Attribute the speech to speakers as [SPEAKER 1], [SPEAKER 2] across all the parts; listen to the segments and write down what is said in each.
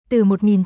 [SPEAKER 1] Từ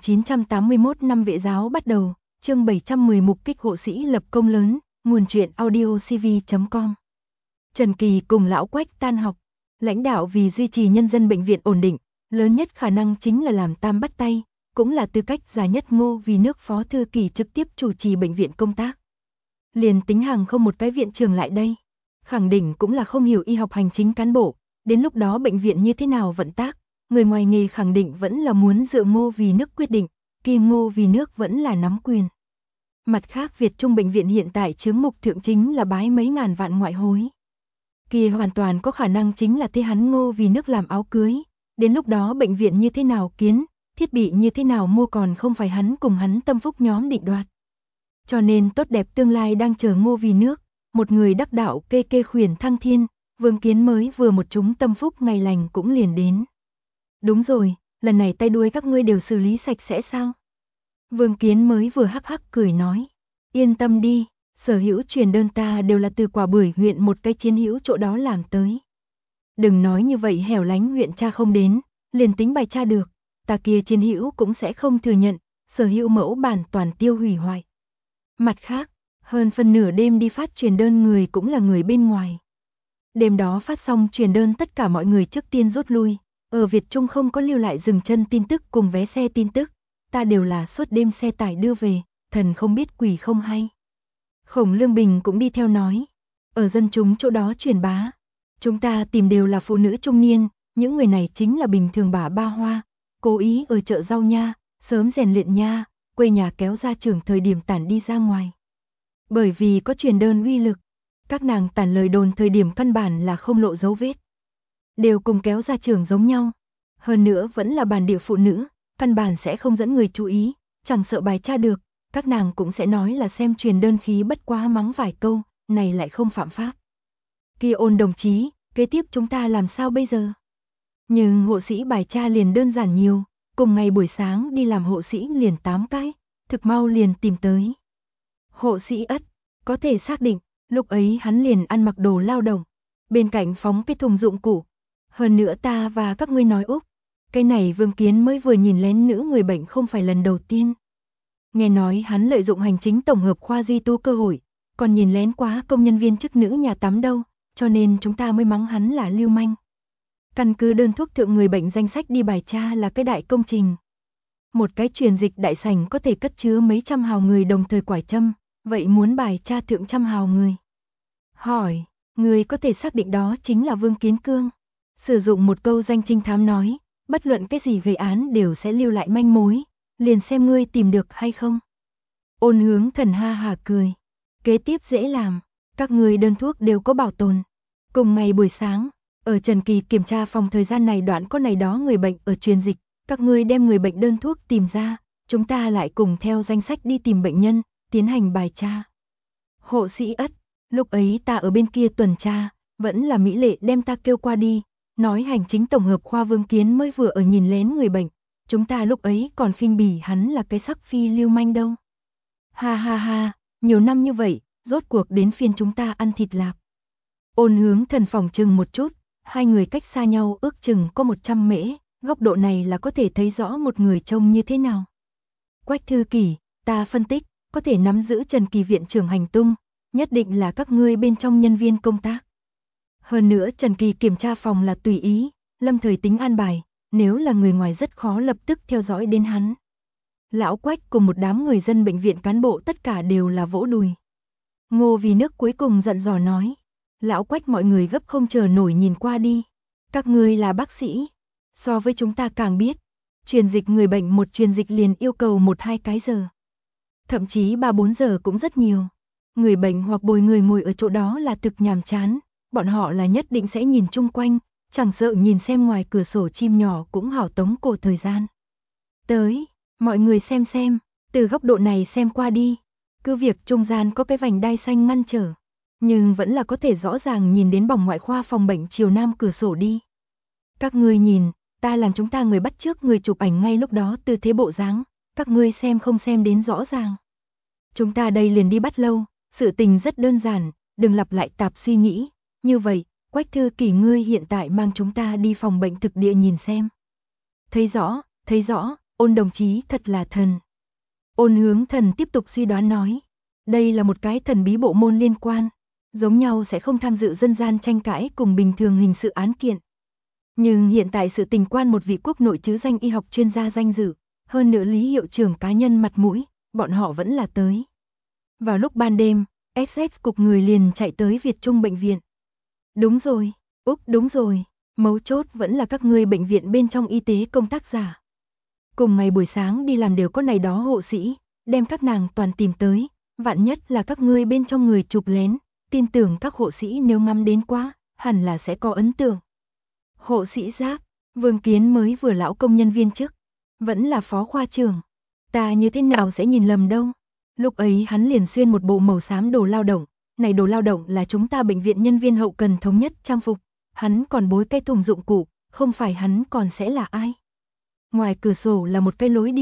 [SPEAKER 1] 1981 năm Vệ giáo bắt đầu, chương 710 mục kích hộ sĩ lập công lớn, nguồn truyện audio cv.com. Trần Kỳ cùng Lão Quách tan học, lãnh đạo vì duy trì nhân dân bệnh viện ổn định, lớn nhất khả năng chính là làm tam bắt tay, cũng là tư cách già nhất Ngô Vì Nước phó thư ký trực tiếp chủ trì bệnh viện công tác. Liền tính hàng không một cái viện trưởng lại đây, khẳng định cũng là không hiểu y học hành chính cán bộ, đến lúc đó bệnh viện như thế nào vận tác, người ngoài nghề khẳng định vẫn là muốn dựa Ngô Vì Nước quyết định, kia Ngô Vì Nước vẫn là nắm quyền. Mặt khác Việt Trung bệnh viện hiện tại chướng mục thượng chính là bái mấy ngàn vạn ngoại hối. Kia hoàn toàn có khả năng chính là thế hắn Ngô Vì Nước làm áo cưới, đến lúc đó bệnh viện như thế nào kiến, thiết bị như thế nào mua còn không phải hắn cùng hắn tâm phúc nhóm định đoạt. Cho nên tốt đẹp tương lai đang chờ Ngô Vì Nước, một người đắc đạo kê khuyển thăng thiên, Vương Kiến mới vừa một chúng tâm phúc ngày lành cũng liền đến. Đúng rồi, lần này tay đuôi các ngươi đều xử lý sạch sẽ sao? Vương Kiến mới vừa hắc hắc cười nói, yên tâm đi, sở hữu truyền đơn ta đều là từ Quả Bưởi huyện một cái chiến hữu chỗ đó làm tới. Đừng nói như vậy hẻo lánh huyện cha không đến, liền tính bài cha được, ta kia chiến hữu cũng sẽ không thừa nhận, sở hữu mẫu bản toàn tiêu hủy hoại. Mặt khác, hơn phân nửa đêm đi phát truyền đơn người cũng là người bên ngoài. Đêm đó phát xong truyền đơn tất cả mọi người trước tiên rút lui, ở Việt Trung không có lưu lại dừng chân tin tức cùng vé xe tin tức, ta đều là suốt đêm xe tải đưa về, thần không biết quỷ không hay. Khổng Lương Bình cũng đi theo nói, ở dân chúng chỗ đó truyền bá, chúng ta tìm đều là phụ nữ trung niên, những người này chính là bình thường bả ba hoa, cố ý ở chợ rau nha, sớm rèn luyện nha, quê nhà kéo ra trường thời điểm tản đi ra ngoài. Bởi vì có truyền đơn uy lực, các nàng tản lời đồn thời điểm căn bản là không lộ dấu vết. Đều cùng kéo ra trường giống nhau. Hơn nữa vẫn là bản địa phụ nữ, căn bản sẽ không dẫn người chú ý, chẳng sợ bài tra được, các nàng cũng sẽ nói là xem truyền đơn khí bất quá mắng vài câu, này lại không phạm pháp. Kia Ôn đồng chí, kế tiếp chúng ta làm sao bây giờ? Nhưng hộ sĩ bài tra liền đơn giản nhiều, cùng ngày buổi sáng đi làm hộ sĩ liền 8 cái, thực mau liền tìm tới. Hộ sĩ Ất, có thể xác định, lúc ấy hắn liền ăn mặc đồ lao động, bên cạnh phóng cái thùng dụng cụ. Hơn nữa ta và các ngươi nói Úc, cái này Vương Kiến mới vừa nhìn lén nữ người bệnh không phải lần đầu tiên. Nghe nói hắn lợi dụng hành chính tổng hợp khoa duy tu cơ hội, còn nhìn lén quá công nhân viên chức nữ nhà tắm đâu, cho nên chúng ta mới mắng hắn là lưu manh. Căn cứ đơn thuốc thượng người bệnh danh sách đi bài tra là cái đại công trình. Một cái truyền dịch đại sảnh có thể cất chứa mấy trăm hào người đồng thời quải châm, vậy muốn bài tra thượng trăm hào người. Hỏi, người có thể xác định đó chính là Vương Kiến Cương. Sử dụng một câu danh trinh thám nói, bất luận cái gì gây án đều sẽ lưu lại manh mối, liền xem ngươi tìm được hay không. Ôn Hướng Thần ha hà cười, kế tiếp dễ làm, các ngươi đơn thuốc đều có bảo tồn. Cùng ngày buổi sáng, ở Trần Kỳ kiểm tra phòng thời gian này đoạn có này đó người bệnh ở truyền dịch, các ngươi đem người bệnh đơn thuốc tìm ra, chúng ta lại cùng theo danh sách đi tìm bệnh nhân, tiến hành bài tra. Hộ sĩ Ất, lúc ấy ta ở bên kia tuần tra, vẫn là Mỹ Lệ đem ta kêu qua đi, nói hành chính tổng hợp khoa Vương Kiến mới vừa ở nhìn lén người bệnh, chúng ta lúc ấy còn khinh bỉ hắn là cái sắc phi lưu manh đâu. Ha ha ha, nhiều năm như vậy, rốt cuộc đến phiên chúng ta ăn thịt lạp. Ôn Hướng Thần phỏng chừng một chút, hai người cách xa nhau ước chừng có 100 mễ, góc độ này là có thể thấy rõ một người trông như thế nào. Quách thư ký, ta phân tích, có thể nắm giữ Trần Kỳ viện trưởng hành tung, nhất định là các ngươi bên trong nhân viên công tác. Hơn nữa Trần Kỳ kiểm tra phòng là tùy ý, lâm thời tính an bài, nếu là người ngoài rất khó lập tức theo dõi đến hắn. Lão Quách cùng một đám người dân bệnh viện cán bộ tất cả đều là vỗ đùi. Ngô Vì Nước cuối cùng giận dò nói, Lão Quách mọi người gấp không chờ nổi nhìn qua đi. Các ngươi là bác sĩ, so với chúng ta càng biết, truyền dịch người bệnh một truyền dịch liền yêu cầu 1-2 cái giờ. Thậm chí 3-4 giờ cũng rất nhiều. Người bệnh hoặc bồi người ngồi ở chỗ đó là thực nhàm chán, bọn họ là nhất định sẽ nhìn chung quanh, chẳng sợ nhìn xem ngoài cửa sổ chim nhỏ cũng hảo tống cổ thời gian. Tới, mọi người xem, từ góc độ này xem qua đi, cứ việc trung gian có cái vành đai xanh ngăn trở, nhưng vẫn là có thể rõ ràng nhìn đến bỏng ngoại khoa phòng bệnh chiều nam cửa sổ đi. Các ngươi nhìn, ta làm chúng ta người bắt trước người chụp ảnh ngay lúc đó tư thế bộ dáng, các ngươi xem không xem đến rõ ràng. Chúng ta đây liền đi bắt lâu, sự tình rất đơn giản, đừng lặp lại tạp suy nghĩ, như vậy, Quách thư ký ngươi hiện tại mang chúng ta đi phòng bệnh thực địa nhìn xem. Thấy rõ, Ôn đồng chí thật là thần. Ôn Hướng Thần tiếp tục suy đoán nói. Đây là một cái thần bí bộ môn liên quan. Giống nhau sẽ không tham dự dân gian tranh cãi cùng bình thường hình sự án kiện. Nhưng hiện tại sự tình quan một vị quốc nội chứ danh y học chuyên gia danh dự, hơn nữa Lý hiệu trưởng cá nhân mặt mũi, bọn họ vẫn là tới. Vào lúc ban đêm, SS cục người liền chạy tới Việt Trung bệnh viện. Đúng rồi, đúng rồi, mấu chốt vẫn là các ngươi bệnh viện bên trong y tế công tác giả. Cùng ngày buổi sáng đi làm đều có này đó hộ sĩ, đem các nàng toàn tìm tới, vạn nhất là các ngươi bên trong người chụp lén, tin tưởng các hộ sĩ nếu ngắm đến quá, hẳn là sẽ có ấn tượng. Hộ sĩ Giáp, Vương Kiến mới vừa lão công nhân viên chức, vẫn là phó khoa trưởng. Ta như thế nào sẽ nhìn lầm đâu. Lúc ấy hắn liền xuyên một bộ màu xám đồ lao động, này đồ lao động là chúng ta bệnh viện nhân viên hậu cần thống nhất trang phục, hắn còn bối cái thùng dụng cụ, không phải hắn còn sẽ là ai. Ngoài cửa sổ là một cái lối đi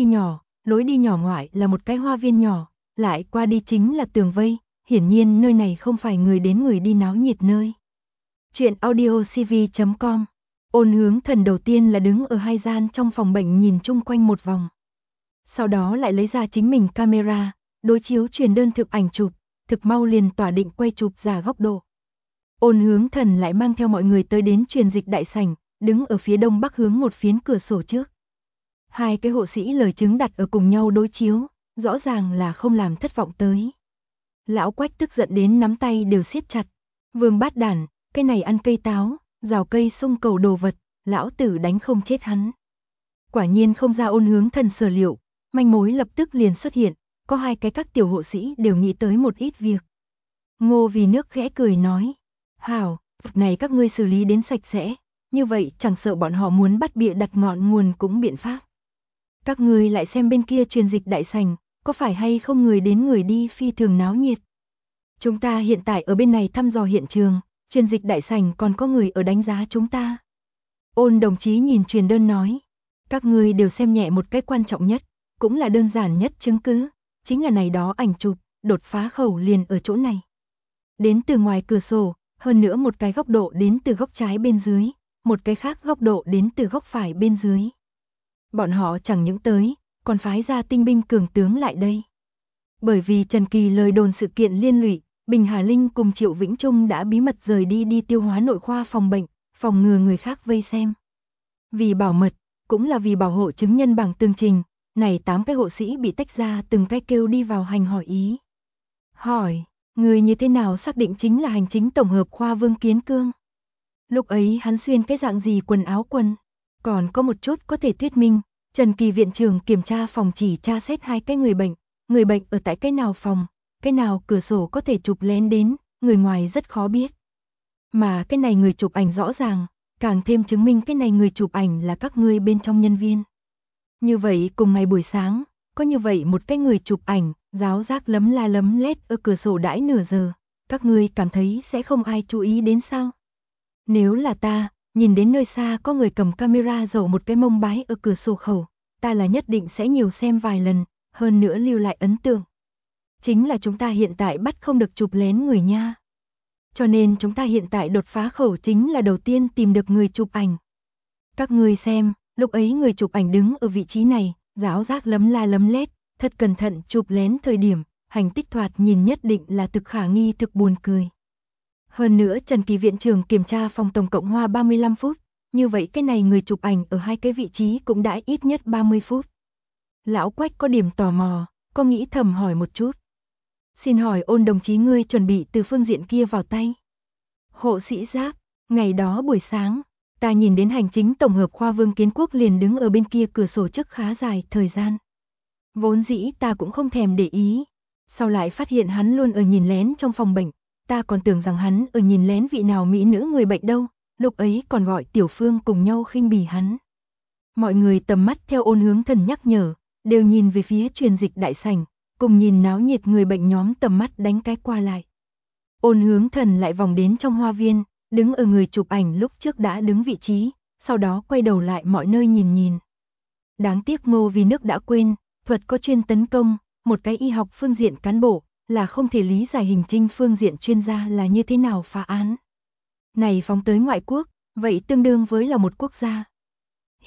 [SPEAKER 1] nhỏ ngoại là một cái hoa viên nhỏ, lại qua đi chính là tường vây, hiển nhiên nơi này không phải người đến người đi náo nhiệt nơi. Chuyện audiocv.com. Ôn Hướng Thần đầu tiên là đứng ở hai gian trong phòng bệnh nhìn chung quanh một vòng. Sau đó lại lấy ra chính mình camera, đối chiếu truyền đơn thực ảnh chụp, thực mau liền tỏa định quay chụp giả góc độ. Ôn Hướng Thần lại mang theo mọi người tới đến truyền dịch đại sảnh, đứng ở phía đông bắc hướng một phiến cửa sổ trước. Hai cái hộ sĩ lời chứng đặt ở cùng nhau đối chiếu, rõ ràng là không làm thất vọng tới. Lão Quách tức giận đến nắm tay đều siết chặt. Vương Bát Đản, cái này ăn cây táo, rào cây sung cầu đồ vật, lão tử đánh không chết hắn. Quả nhiên không ra Ôn Hướng Thần sở liệu, manh mối lập tức liền xuất hiện, có hai cái các tiểu hộ sĩ đều nghĩ tới một ít việc. Ngô Vì Nước khẽ cười nói, hảo, việc này các ngươi xử lý đến sạch sẽ, như vậy chẳng sợ bọn họ muốn bắt bịa đặt ngọn nguồn cũng biện pháp. Các ngươi lại xem bên kia truyền dịch đại sảnh, có phải hay không người đến người đi phi thường náo nhiệt. Chúng ta hiện tại ở bên này thăm dò hiện trường, truyền dịch đại sảnh còn có người ở đánh giá chúng ta. Ôn đồng chí nhìn truyền đơn nói, các ngươi đều xem nhẹ một cái quan trọng nhất, cũng là đơn giản nhất chứng cứ, chính là này đó ảnh chụp, đột phá khẩu liền ở chỗ này. Đến từ ngoài cửa sổ, hơn nữa một cái góc độ đến từ góc trái bên dưới, một cái khác góc độ đến từ góc phải bên dưới. Bọn họ chẳng những tới, còn phái ra tinh binh cường tướng lại đây. Bởi vì Trần Kỳ lời đồn sự kiện liên lụy, Bình Hà Linh cùng Triệu Vĩnh Trung đã bí mật rời đi tiêu hóa nội khoa phòng bệnh, phòng ngừa người khác vây xem. Vì bảo mật, cũng là vì bảo hộ chứng nhân bằng tường trình, này 8 cái hộ sĩ bị tách ra từng cái kêu đi vào hành hỏi ý. Hỏi, người như thế nào xác định chính là hành chính tổng hợp khoa Vương Kiến Cương? Lúc ấy hắn xuyên cái dạng gì quần áo quần? Còn có một chút có thể thuyết minh, Trần Kỳ viện trưởng kiểm tra phòng chỉ tra xét hai cái người bệnh ở tại cái nào phòng, cái nào cửa sổ có thể chụp lén đến, người ngoài rất khó biết. Mà cái này người chụp ảnh rõ ràng, càng thêm chứng minh cái này người chụp ảnh là các ngươi bên trong nhân viên. Như vậy cùng ngày buổi sáng, có như vậy một cái người chụp ảnh, ráo rác lấm la lấm lét ở cửa sổ đãi nửa giờ, các ngươi cảm thấy sẽ không ai chú ý đến sao? Nếu là ta, nhìn đến nơi xa có người cầm camera dầu một cái mông bái ở cửa sổ khẩu, ta là nhất định sẽ nhiều xem vài lần, hơn nữa lưu lại ấn tượng. Chính là chúng ta hiện tại bắt không được chụp lén người nha. Cho nên chúng ta hiện tại đột phá khẩu chính là đầu tiên tìm được người chụp ảnh. Các ngươi xem, lúc ấy người chụp ảnh đứng ở vị trí này, ráo rác lấm la lấm lét, thật cẩn thận chụp lén thời điểm, hành tích thoạt nhìn nhất định là thực khả nghi thực buồn cười. Hơn nữa Trần Kỳ viện trưởng kiểm tra phòng tổng cộng hoa 35 phút, như vậy cái này người chụp ảnh ở hai cái vị trí cũng đã ít nhất 30 phút. Lão Quách có điểm tò mò, có nghĩ thầm hỏi một chút. Xin hỏi Ôn đồng chí ngươi chuẩn bị từ phương diện kia vào tay. Hộ sĩ Giáp, ngày đó buổi sáng, ta nhìn đến hành chính tổng hợp khoa Vương Kiến Quốc liền đứng ở bên kia cửa sổ trước khá dài thời gian. Vốn dĩ ta cũng không thèm để ý, sau lại phát hiện hắn luôn ở nhìn lén trong phòng bệnh, ta còn tưởng rằng hắn ở nhìn lén vị nào mỹ nữ người bệnh đâu, lúc ấy còn gọi Tiểu Phương cùng nhau khinh bỉ hắn. Mọi người tầm mắt theo Ôn Hướng Thần nhắc nhở, đều nhìn về phía truyền dịch đại sảnh, cùng nhìn náo nhiệt người bệnh nhóm tầm mắt đánh cái qua lại. Ôn Hướng Thần lại vòng đến trong hoa viên, đứng ở người chụp ảnh lúc trước đã đứng vị trí, sau đó quay đầu lại mọi nơi nhìn nhìn. Đáng tiếc Ngô Vì Nước đã quên, thuật có chuyên tấn công, một cái y học phương diện cán bộ, là không thể lý giải hình trinh phương diện chuyên gia là như thế nào phá án. Này phóng tới ngoại quốc, vậy tương đương với là một quốc gia.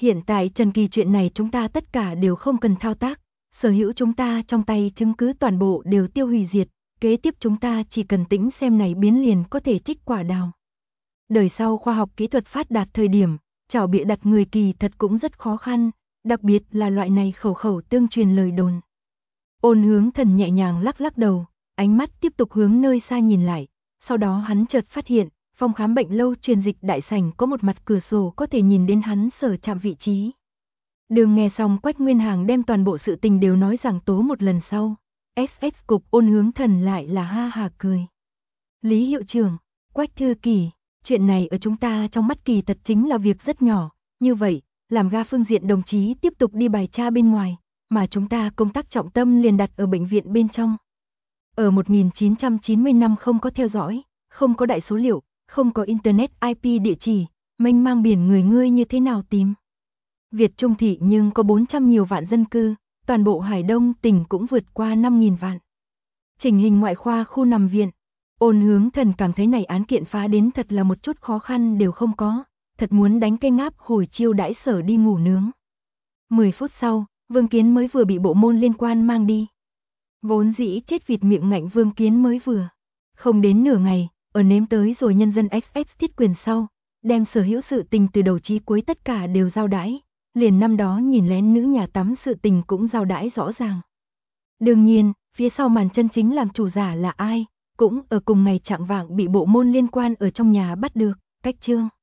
[SPEAKER 1] Hiện tại Trần Kỳ chuyện này chúng ta tất cả đều không cần thao tác, sở hữu chúng ta trong tay chứng cứ toàn bộ đều tiêu hủy diệt, kế tiếp chúng ta chỉ cần tĩnh xem này biến liền có thể trích quả đào. Đời sau khoa học kỹ thuật phát đạt thời điểm, chảo bịa đặt người kỳ thật cũng rất khó khăn, đặc biệt là loại này khẩu khẩu tương truyền lời đồn. Ôn Hướng Thần nhẹ nhàng lắc lắc đầu, ánh mắt tiếp tục hướng nơi xa nhìn lại, sau đó hắn chợt phát hiện, phòng khám bệnh lâu truyền dịch đại sảnh có một mặt cửa sổ có thể nhìn đến hắn sở chạm vị trí. Đường nghe xong Quách Nguyên Hàng đem toàn bộ sự tình đều nói giảng tố một lần sau, XX cục Ôn Hướng Thần lại là ha hà cười. Lý hiệu trưởng, Quách thư ký, chuyện này ở chúng ta trong mắt kỳ thật chính là việc rất nhỏ, như vậy, làm ga phương diện đồng chí tiếp tục đi bài tra bên ngoài, mà chúng ta công tác trọng tâm liền đặt ở bệnh viện bên trong. Ở 1990 năm không có theo dõi, không có đại số liệu, không có internet IP địa chỉ, mênh mang biển người ngươi như thế nào tìm? Việt Trung thị nhưng có 400 nhiều vạn dân cư, toàn bộ Hải Đông tỉnh cũng vượt qua 5.000 vạn. Chỉnh hình ngoại khoa khu nằm viện, Ôn Hướng Thần cảm thấy này án kiện phá đến thật là một chút khó khăn đều không có, thật muốn đánh cây ngáp hồi chiêu đãi sở đi ngủ nướng. 10 phút sau, Vương Kiến mới vừa bị bộ môn liên quan mang đi. Vốn dĩ chết vịt miệng ngạnh Vương Kiến mới vừa. Không đến nửa ngày, ở nếm tới rồi nhân dân XX thiết quyền sau, đem sở hữu sự tình từ đầu chí cuối tất cả đều giao đãi, liền năm đó nhìn lén nữ nhà tắm sự tình cũng giao đãi rõ ràng. Đương nhiên, phía sau màn chân chính làm chủ giả là ai, cũng ở cùng ngày trạng vạng bị bộ môn liên quan ở trong nhà bắt được, cách chương.